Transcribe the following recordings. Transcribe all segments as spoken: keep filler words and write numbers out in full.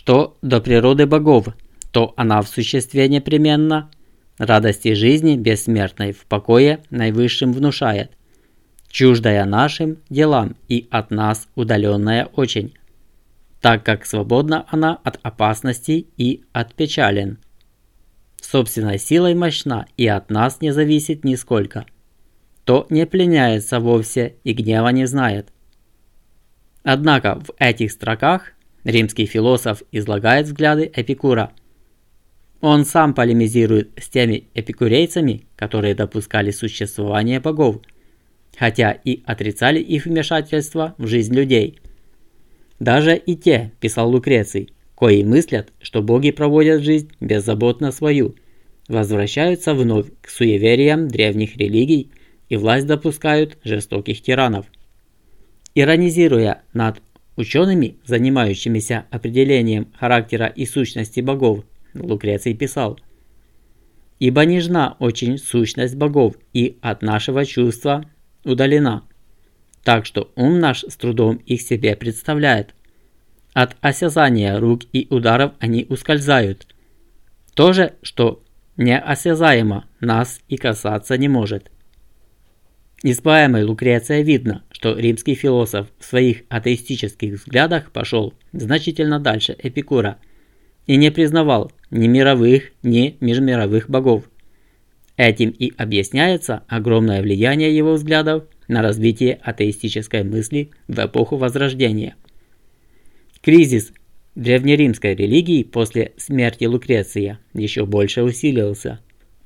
Что до природы богов, то она в существе непременна, радости жизни бессмертной в покое наивысшим внушает, чуждая нашим делам и от нас удаленная очень, так как свободна она от опасностей и от печален. Собственной силой мощна и от нас не зависит нисколько, то не пленяется вовсе и гнева не знает. Однако в этих строках римский философ излагает взгляды Эпикура. Он сам полемизирует с теми эпикурейцами, которые допускали существование богов, хотя и отрицали их вмешательство в жизнь людей. Даже и те, писал Лукреций, кои мыслят, что боги проводят жизнь беззаботно свою, возвращаются вновь к суевериям древних религий и власть допускают жестоких тиранов. Иронизируя над учеными, занимающимися определением характера и сущности богов, Лукреций писал: «Ибо нежна очень сущность богов и от нашего чувства удалена, так что ум наш с трудом их себе представляет. От осязания рук и ударов они ускользают. То же, что неосязаемо, нас и касаться не может». Из поэмы Лукреция видно, что римский философ в своих атеистических взглядах пошел значительно дальше Эпикура и не признавал ни мировых, ни межмировых богов. Этим и объясняется огромное влияние его взглядов на развитие атеистической мысли в эпоху Возрождения. Кризис древнеримской религии после смерти Лукреция еще больше усилился.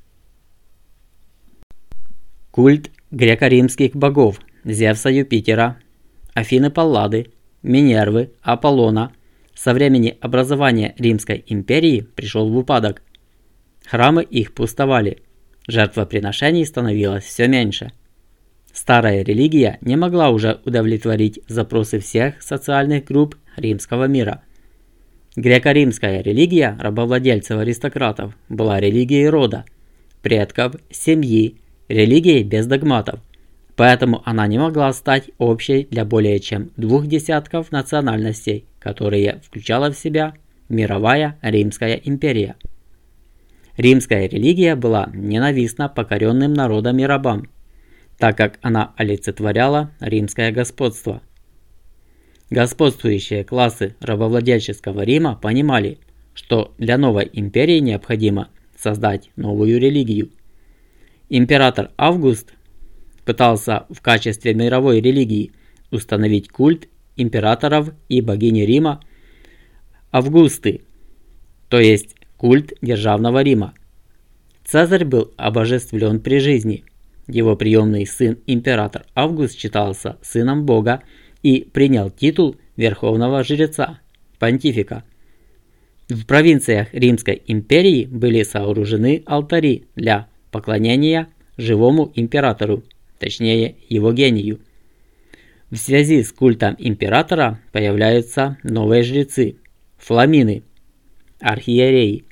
Культ греко-римских богов Зевса, Юпитера, Афины, Паллады, Минервы, Аполлона со времени образования Римской империи пришел в упадок. Храмы их пустовали, жертвоприношений становилось все меньше. Старая религия не могла уже удовлетворить запросы всех социальных групп римского мира. Греко-римская религия рабовладельцев-аристократов была религией рода, предков, семьи, религией без догматов, поэтому она не могла стать общей для более чем двух десятков национальностей, которые включала в себя мировая Римская империя. Римская религия была ненавистна покоренным народам и рабам, так как она олицетворяла римское господство. Господствующие классы рабовладельческого Рима понимали, что для новой империи необходимо создать новую религию. Император Август пытался в качестве мировой религии установить культ императоров и богини Рима Августы, то есть культ державного Рима. Цезарь был обожествлен при жизни. Его приемный сын император Август считался сыном Бога и принял титул верховного жреца, понтифика. В провинциях Римской империи были сооружены алтари для поклонения живому императору, точнее его гению. В связи с культом императора появляются новые жрецы – фламины, архиереи.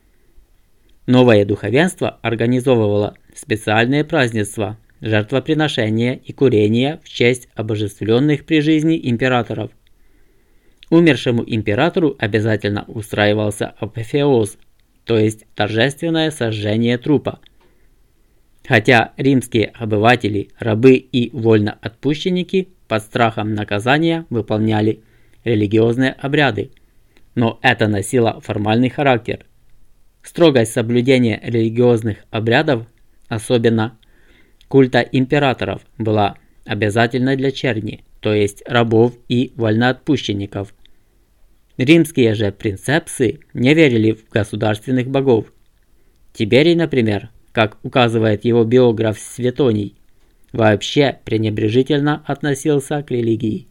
Новое духовенство организовывало специальные празднества, жертвоприношения и курения в честь обожествленных при жизни императоров. Умершему императору обязательно устраивался апофеоз, то есть торжественное сожжение трупа. Хотя римские обыватели, рабы и вольноотпущенники под страхом наказания выполняли религиозные обряды, но это носило формальный характер. Строгость соблюдения религиозных обрядов, особенно культа императоров, была обязательной для черни, то есть рабов и вольноотпущенников. Римские же принцепсы не верили в государственных богов. Тиберий, например, как указывает его биограф Светоний, вообще пренебрежительно относился к религии.